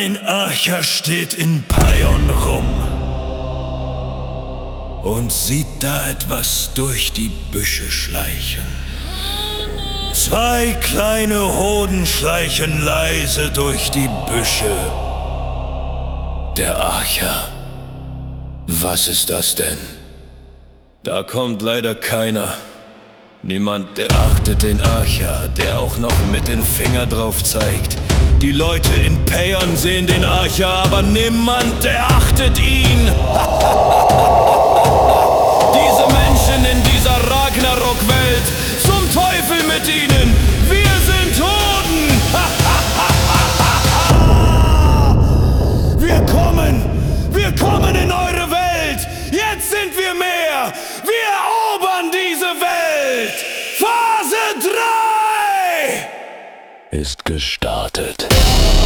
Ein Archer steht in Paion rum und sieht da etwas durch die Büsche schleichen. Zwei kleine Hoden schleichen leise durch die Büsche. Der Archer. Was ist das denn? Da kommt leider keiner. Niemand, der achtet den Archer, der auch noch mit dem Finger drauf zeigt. Die Leute in Paion sehen den Archer, aber niemand, der achtet ihn. Diese Menschen in dieser Ragnarok-Welt, zum Teufel mit ihnen, wir sind Hoden. Wir kommen in eure Welt, jetzt sind wir mehr, wir erobern diese Welt. Phase 3 ist gestartet.